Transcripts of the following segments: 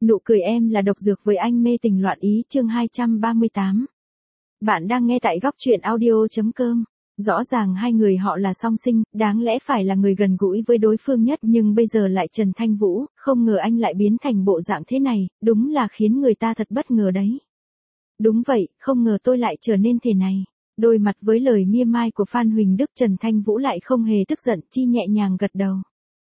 Nụ cười em là độc dược với anh mê tình loạn ý chương 238. Bạn đang nghe tại góc truyện audio.com. Rõ ràng hai người họ là song sinh, đáng lẽ phải là người gần gũi với đối phương nhất nhưng bây giờ lại Trần Thanh Vũ, không ngờ anh lại biến thành bộ dạng thế này, đúng là khiến người ta thật bất ngờ đấy. Đúng vậy, không ngờ tôi lại trở nên thế này. Đối mặt với lời mỉa mai của Phan Huỳnh Đức, Trần Thanh Vũ lại không hề tức giận, chỉ nhẹ nhàng gật đầu.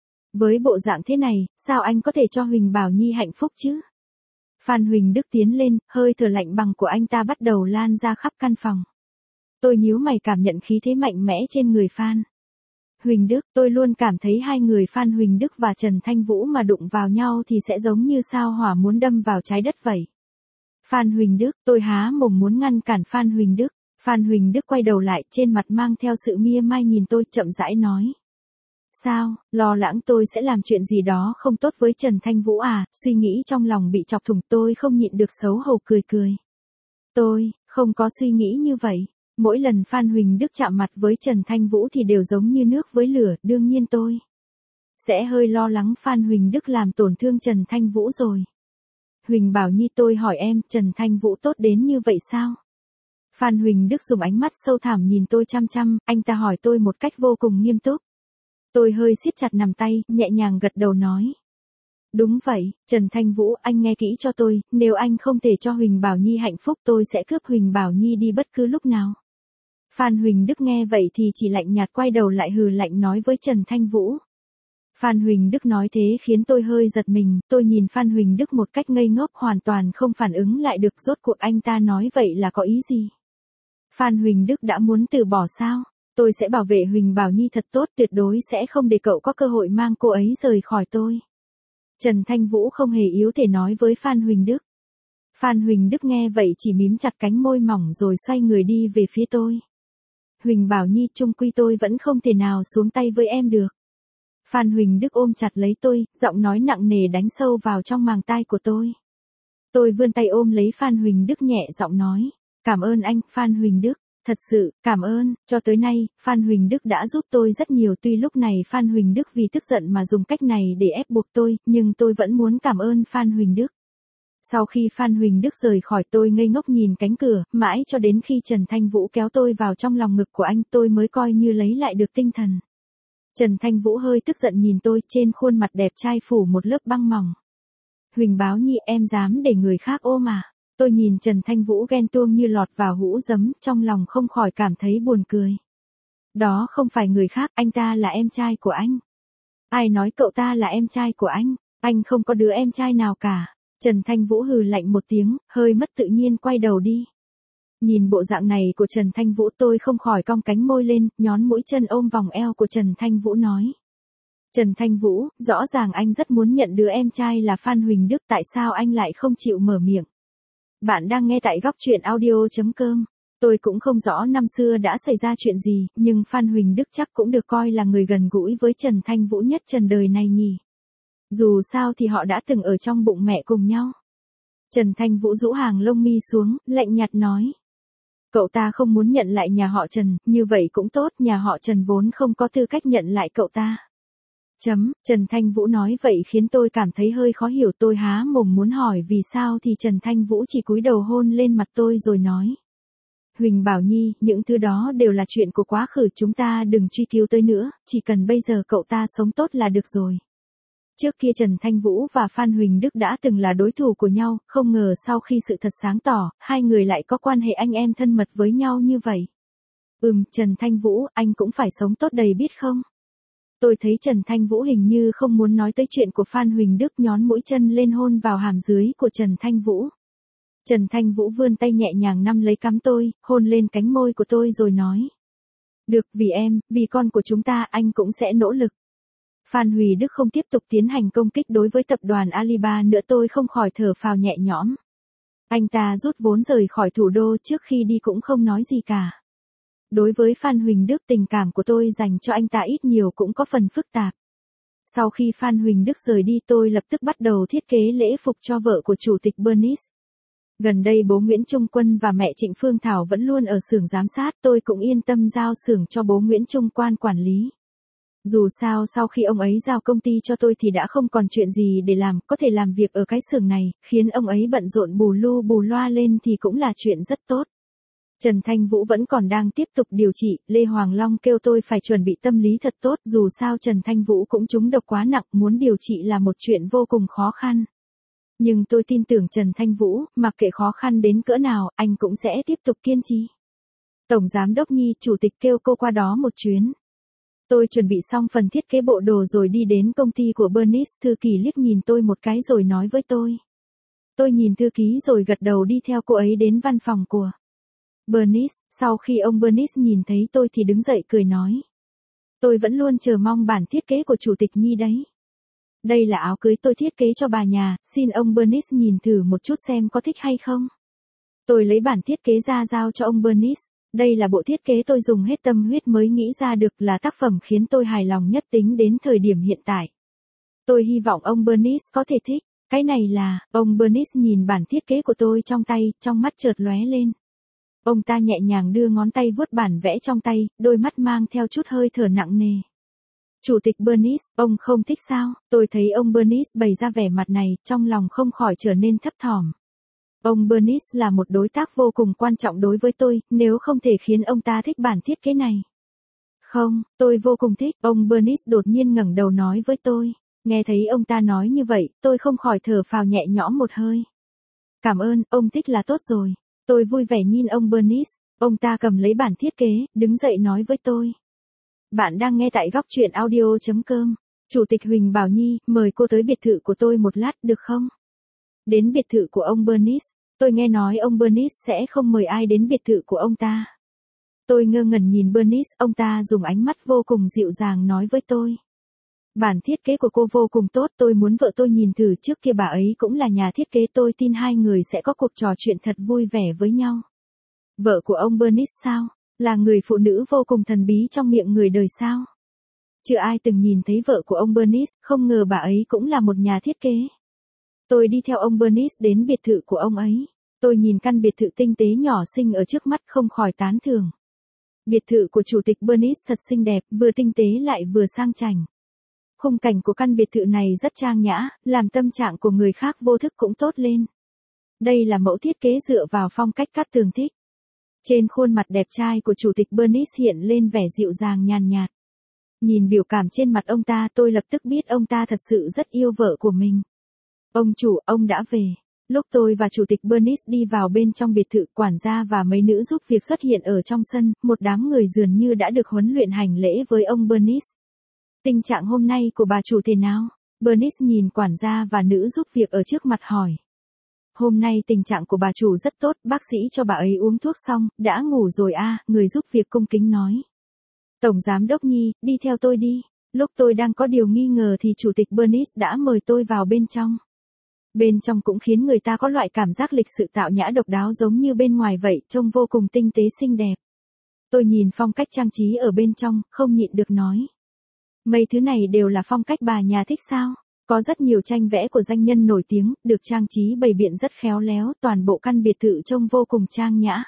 Với bộ dạng thế này, sao anh có thể cho Huỳnh Bảo Nhi hạnh phúc chứ? Phan Huỳnh Đức tiến lên, hơi thở lạnh bằng của anh ta bắt đầu lan ra khắp căn phòng. Tôi nhíu mày cảm nhận khí thế mạnh mẽ trên người Phan Huỳnh Đức, tôi luôn cảm thấy hai người Phan Huỳnh Đức và Trần Thanh Vũ mà đụng vào nhau thì sẽ giống như sao hỏa muốn đâm vào trái đất vậy. Phan Huỳnh Đức, tôi há mồm muốn ngăn cản Phan Huỳnh Đức. Phan Huỳnh Đức quay đầu lại, trên mặt mang theo sự mỉa mai nhìn tôi, chậm rãi nói. Sao, lo lắng tôi sẽ làm chuyện gì đó không tốt với Trần Thanh Vũ à? Suy nghĩ trong lòng bị chọc thủng, tôi không nhịn được xấu hổ cười cười. Tôi không có suy nghĩ như vậy. Mỗi lần Phan Huỳnh Đức chạm mặt với Trần Thanh Vũ thì đều giống như nước với lửa, đương nhiên tôi sẽ hơi lo lắng Phan Huỳnh Đức làm tổn thương Trần Thanh Vũ rồi. Huỳnh Bảo Nhi, tôi hỏi em, Trần Thanh Vũ tốt đến như vậy sao? Phan Huỳnh Đức dùng ánh mắt sâu thẳm nhìn tôi chăm chăm, anh ta hỏi tôi một cách vô cùng nghiêm túc. Tôi hơi siết chặt nắm tay, nhẹ nhàng gật đầu nói. Đúng vậy, Trần Thanh Vũ, anh nghe kỹ cho tôi, nếu anh không thể cho Huỳnh Bảo Nhi hạnh phúc tôi sẽ cướp Huỳnh Bảo Nhi đi bất cứ lúc nào. Phan Huỳnh Đức nghe vậy thì chỉ lạnh nhạt quay đầu lại hừ lạnh nói với Trần Thanh Vũ. Phan Huỳnh Đức nói thế khiến tôi hơi giật mình, tôi nhìn Phan Huỳnh Đức một cách ngây ngốc hoàn toàn không phản ứng lại được rốt cuộc anh ta nói vậy là có ý gì. Phan Huỳnh Đức đã muốn từ bỏ sao? Tôi sẽ bảo vệ Huỳnh Bảo Nhi thật tốt, tuyệt đối sẽ không để cậu có cơ hội mang cô ấy rời khỏi tôi. Trần Thanh Vũ không hề yếu thế nói với Phan Huỳnh Đức. Phan Huỳnh Đức nghe vậy chỉ mím chặt cánh môi mỏng rồi xoay người đi về phía tôi. Huỳnh Bảo Nhi, chung quy tôi vẫn không thể nào xuống tay với em được. Phan Huỳnh Đức ôm chặt lấy tôi, giọng nói nặng nề đánh sâu vào trong màng tai của tôi. Tôi vươn tay ôm lấy Phan Huỳnh Đức nhẹ giọng nói. Cảm ơn anh, Phan Huỳnh Đức. Thật sự, cảm ơn, cho tới nay, Phan Huỳnh Đức đã giúp tôi rất nhiều, tuy lúc này Phan Huỳnh Đức vì tức giận mà dùng cách này để ép buộc tôi, nhưng tôi vẫn muốn cảm ơn Phan Huỳnh Đức. Sau khi Phan Huỳnh Đức rời khỏi tôi ngây ngốc nhìn cánh cửa, mãi cho đến khi Trần Thanh Vũ kéo tôi vào trong lòng ngực của anh tôi mới coi như lấy lại được tinh thần. Trần Thanh Vũ hơi tức giận nhìn tôi, trên khuôn mặt đẹp trai phủ một lớp băng mỏng. Huỳnh Bảo Nhi, em dám để người khác ôm à? Tôi nhìn Trần Thanh Vũ ghen tuông như lọt vào hũ giấm, trong lòng không khỏi cảm thấy buồn cười. Đó không phải người khác, anh ta là em trai của anh. Ai nói cậu ta là em trai của anh không có đứa em trai nào cả. Trần Thanh Vũ hừ lạnh một tiếng, hơi mất tự nhiên quay đầu đi. Nhìn bộ dạng này của Trần Thanh Vũ tôi không khỏi cong cánh môi lên, nhón mũi chân ôm vòng eo của Trần Thanh Vũ nói. Trần Thanh Vũ, rõ ràng anh rất muốn nhận đứa em trai là Phan Huỳnh Đức, tại sao anh lại không chịu mở miệng? Bạn đang nghe tại góc truyện audio.com. Tôi cũng không rõ năm xưa đã xảy ra chuyện gì, nhưng Phan Huỳnh Đức chắc cũng được coi là người gần gũi với Trần Thanh Vũ nhất trần đời này nhỉ. Dù sao thì họ đã từng ở trong bụng mẹ cùng nhau. Trần Thanh Vũ rũ hàng lông mi xuống, lạnh nhạt nói. Cậu ta không muốn nhận lại nhà họ Trần, như vậy cũng tốt, nhà họ Trần vốn không có tư cách nhận lại cậu ta. Trần Thanh Vũ nói vậy khiến tôi cảm thấy hơi khó hiểu, tôi há mồm muốn hỏi vì sao thì Trần Thanh Vũ chỉ cúi đầu hôn lên mặt tôi rồi nói. Huỳnh Bảo Nhi, những thứ đó đều là chuyện của quá khứ, chúng ta đừng truy cứu tới nữa, chỉ cần bây giờ cậu ta sống tốt là được rồi. Trước kia Trần Thanh Vũ và Phan Huỳnh Đức đã từng là đối thủ của nhau, không ngờ sau khi sự thật sáng tỏ, hai người lại có quan hệ anh em thân mật với nhau như vậy. Trần Thanh Vũ, anh cũng phải sống tốt đầy biết không? Tôi thấy Trần Thanh Vũ hình như không muốn nói tới chuyện của Phan Huỳnh Đức, nhón mũi chân lên hôn vào hàm dưới của Trần Thanh Vũ. Trần Thanh Vũ vươn tay nhẹ nhàng nắm lấy cằm tôi, hôn lên cánh môi của tôi rồi nói. Được, vì em, vì con của chúng ta, anh cũng sẽ nỗ lực. Phan Huỳnh Đức không tiếp tục tiến hành công kích đối với tập đoàn Alibaba nữa, tôi không khỏi thở phào nhẹ nhõm. Anh ta rút vốn rời khỏi thủ đô, trước khi đi cũng không nói gì cả. Đối với Phan Huỳnh Đức, tình cảm của tôi dành cho anh ta ít nhiều cũng có phần phức tạp. Sau khi Phan Huỳnh Đức rời đi tôi lập tức bắt đầu thiết kế lễ phục cho vợ của Chủ tịch Bernice. Gần đây bố Nguyễn Trung Quân và mẹ Trịnh Phương Thảo vẫn luôn ở xưởng giám sát, tôi cũng yên tâm giao xưởng cho bố Nguyễn Trung Quan quản lý. Dù sao sau khi ông ấy giao công ty cho tôi thì đã không còn chuyện gì để làm, có thể làm việc ở cái xưởng này, khiến ông ấy bận rộn bù lu bù loa lên thì cũng là chuyện rất tốt. Trần Thanh Vũ vẫn còn đang tiếp tục điều trị, Lê Hoàng Long kêu tôi phải chuẩn bị tâm lý thật tốt, dù sao Trần Thanh Vũ cũng trúng độc quá nặng, muốn điều trị là một chuyện vô cùng khó khăn. Nhưng tôi tin tưởng Trần Thanh Vũ, mặc kệ khó khăn đến cỡ nào, anh cũng sẽ tiếp tục kiên trì. Tổng Giám đốc Nhi, Chủ tịch kêu cô qua đó một chuyến. Tôi chuẩn bị xong phần thiết kế bộ đồ rồi đi đến công ty của Bernice, thư ký liếc nhìn tôi một cái rồi nói với tôi. Tôi nhìn thư ký rồi gật đầu đi theo cô ấy đến văn phòng của Bernice. Sau khi ông Bernice nhìn thấy tôi thì đứng dậy cười nói. Tôi vẫn luôn chờ mong bản thiết kế của Chủ tịch Nhi đấy. Đây là áo cưới tôi thiết kế cho bà nhà, xin ông Bernice nhìn thử một chút xem có thích hay không. Tôi lấy bản thiết kế ra giao cho ông Bernice. Đây là bộ thiết kế tôi dùng hết tâm huyết mới nghĩ ra được, là tác phẩm khiến tôi hài lòng nhất tính đến thời điểm hiện tại. Tôi hy vọng ông Bernice có thể thích. Cái này là, ông Bernice nhìn bản thiết kế của tôi trong tay, trong mắt chợt lóe lên. Ông ta nhẹ nhàng đưa ngón tay vuốt bản vẽ trong tay, đôi mắt mang theo chút hơi thở nặng nề. Chủ tịch Bernice, ông không thích sao? Tôi thấy ông Bernice bày ra vẻ mặt này, trong lòng không khỏi trở nên thấp thỏm. Ông Bernice là một đối tác vô cùng quan trọng đối với tôi, nếu không thể khiến ông ta thích bản thiết kế này. Không, tôi vô cùng thích, ông Bernice đột nhiên ngẩng đầu nói với tôi. Nghe thấy ông ta nói như vậy, tôi không khỏi thở phào nhẹ nhõm một hơi. Cảm ơn, ông thích là tốt rồi. Tôi vui vẻ nhìn ông Bernice, ông ta cầm lấy bản thiết kế, đứng dậy nói với tôi. Bạn đang nghe tại góc truyện audio.com. Chủ tịch Huỳnh Bảo Nhi, mời cô tới biệt thự của tôi một lát được không? Đến biệt thự của ông Bernice, tôi nghe nói ông Bernice sẽ không mời ai đến biệt thự của ông ta. Tôi ngơ ngẩn nhìn Bernice, ông ta dùng ánh mắt vô cùng dịu dàng nói với tôi. Bản thiết kế của cô vô cùng tốt, tôi muốn vợ tôi nhìn thử, trước kia bà ấy cũng là nhà thiết kế, tôi tin hai người sẽ có cuộc trò chuyện thật vui vẻ với nhau. Vợ của ông Bernice sao? Là người phụ nữ vô cùng thần bí trong miệng người đời sao? Chưa ai từng nhìn thấy vợ của ông Bernice, không ngờ bà ấy cũng là một nhà thiết kế. Tôi đi theo ông Bernice đến biệt thự của ông ấy. Tôi nhìn căn biệt thự tinh tế nhỏ xinh ở trước mắt không khỏi tán thưởng. Biệt thự của Chủ tịch Bernice thật xinh đẹp, vừa tinh tế lại vừa sang chảnh. Khung cảnh của căn biệt thự này rất trang nhã, làm tâm trạng của người khác vô thức cũng tốt lên. Đây là mẫu thiết kế dựa vào phong cách Cát Tường thích. Trên khuôn mặt đẹp trai của Chủ tịch Bernice hiện lên vẻ dịu dàng nhàn nhạt. Nhìn biểu cảm trên mặt ông ta, tôi lập tức biết ông ta thật sự rất yêu vợ của mình. Ông chủ, ông đã về. Lúc tôi và Chủ tịch Bernice đi vào bên trong biệt thự, quản gia và mấy nữ giúp việc xuất hiện ở trong sân, một đám người dường như đã được huấn luyện hành lễ với ông Bernice. Tình trạng hôm nay của bà chủ thế nào? Bernice nhìn quản gia và nữ giúp việc ở trước mặt hỏi. Hôm nay tình trạng của bà chủ rất tốt, bác sĩ cho bà ấy uống thuốc xong, đã ngủ rồi à, người giúp việc cung kính nói. Tổng Giám đốc Nhi, đi theo tôi đi. Lúc tôi đang có điều nghi ngờ thì Chủ tịch Bernice đã mời tôi vào bên trong. Bên trong cũng khiến người ta có loại cảm giác lịch sự tạo nhã độc đáo giống như bên ngoài vậy, trông vô cùng tinh tế xinh đẹp. Tôi nhìn phong cách trang trí ở bên trong, không nhịn được nói. Mấy thứ này đều là phong cách bà nhà thích sao? Có rất nhiều tranh vẽ của danh nhân nổi tiếng, được trang trí bày biện rất khéo léo, toàn bộ căn biệt thự trông vô cùng trang nhã.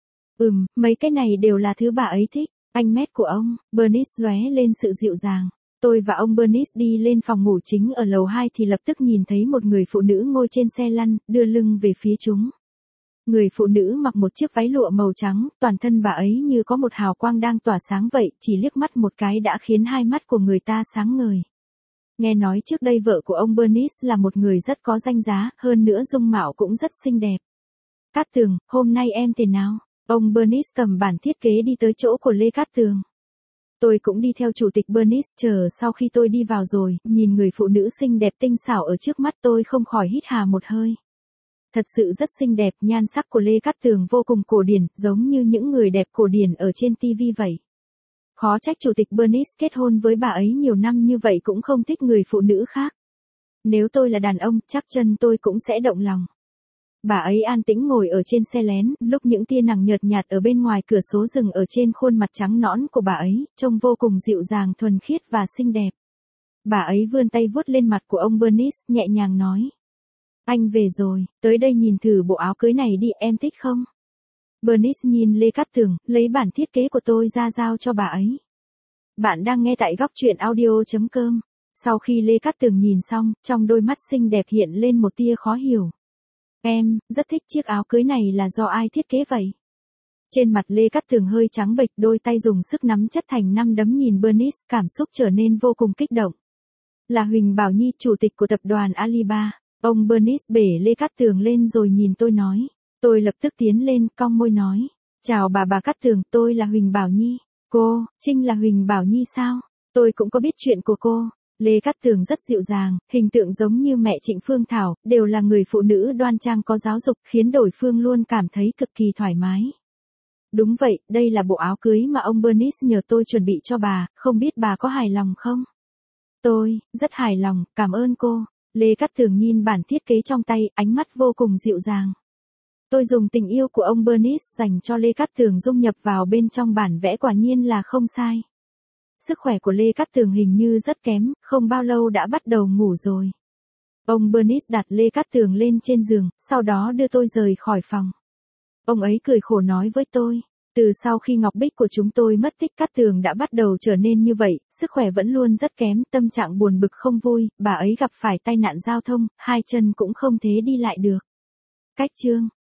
Mấy cái này đều là thứ bà ấy thích. Anh mét của ông, Bernice lóe lên sự dịu dàng. Tôi và ông Bernice đi lên phòng ngủ chính ở lầu 2 thì lập tức nhìn thấy một người phụ nữ ngồi trên xe lăn, đưa lưng về phía chúng. Người phụ nữ mặc một chiếc váy lụa màu trắng, toàn thân bà ấy như có một hào quang đang tỏa sáng vậy, chỉ liếc mắt một cái đã khiến hai mắt của người ta sáng ngời. Nghe nói trước đây vợ của ông Bernice là một người rất có danh giá, hơn nữa dung mạo cũng rất xinh đẹp. Cát Tường, hôm nay em thế nào? Ông Bernice cầm bản thiết kế đi tới chỗ của Lê Cát Tường. Tôi cũng đi theo Chủ tịch Bernice, chờ sau khi tôi đi vào rồi, nhìn người phụ nữ xinh đẹp tinh xảo ở trước mắt tôi không khỏi hít hà một hơi. Thật sự rất xinh đẹp, nhan sắc của Lê Cát Tường vô cùng cổ điển, giống như những người đẹp cổ điển ở trên TV vậy. Khó trách Chủ tịch Bernice kết hôn với bà ấy nhiều năm như vậy cũng không thích người phụ nữ khác. Nếu tôi là đàn ông, chắc chân tôi cũng sẽ động lòng. Bà ấy an tĩnh ngồi ở trên xe lén, lúc những tia nắng nhợt nhạt ở bên ngoài cửa sổ dừng ở trên khuôn mặt trắng nõn của bà ấy, trông vô cùng dịu dàng thuần khiết và xinh đẹp. Bà ấy vươn tay vuốt lên mặt của ông Bernice, nhẹ nhàng nói. Anh về rồi, tới đây nhìn thử bộ áo cưới này đi, em thích không? Bernice nhìn Lê Cát Tường, lấy bản thiết kế của tôi ra giao cho bà ấy. Bạn đang nghe tại góc truyện audio.com. Sau khi Lê Cát Tường nhìn xong, trong đôi mắt xinh đẹp hiện lên một tia khó hiểu. Em, rất thích chiếc áo cưới này là do ai thiết kế vậy? Trên mặt Lê Cát Tường hơi trắng bệch, đôi tay dùng sức nắm chất thành 5 đấm nhìn Bernice, cảm xúc trở nên vô cùng kích động. Là Huỳnh Bảo Nhi, chủ tịch của tập đoàn Alibaba. Ông Bernice bể Lê Cát Tường lên rồi nhìn tôi nói. Tôi lập tức tiến lên, cong môi nói. Chào bà Cát Tường, tôi là Huỳnh Bảo Nhi. Cô, Trinh là Huỳnh Bảo Nhi sao? Tôi cũng có biết chuyện của cô. Lê Cát Tường rất dịu dàng, hình tượng giống như mẹ Trịnh Phương Thảo, đều là người phụ nữ đoan trang có giáo dục, khiến đối phương luôn cảm thấy cực kỳ thoải mái. Đúng vậy, đây là bộ áo cưới mà ông Bernice nhờ tôi chuẩn bị cho bà, không biết bà có hài lòng không? Tôi, rất hài lòng, cảm ơn cô. Lê Cát Tường nhìn bản thiết kế trong tay, ánh mắt vô cùng dịu dàng. Tôi dùng tình yêu của ông Bernice dành cho Lê Cát Tường dung nhập vào bên trong bản vẽ, quả nhiên là không sai. Sức khỏe của Lê Cát Tường hình như rất kém, không bao lâu đã bắt đầu ngủ rồi. Ông Bernice đặt Lê Cát Tường lên trên giường, sau đó đưa tôi rời khỏi phòng. Ông ấy cười khổ nói với tôi. Từ sau khi Ngọc Bích của chúng tôi mất tích, Cát Tường đã bắt đầu trở nên như vậy, sức khỏe vẫn luôn rất kém, tâm trạng buồn bực không vui, bà ấy gặp phải tai nạn giao thông, hai chân cũng không thể đi lại được. Cách chương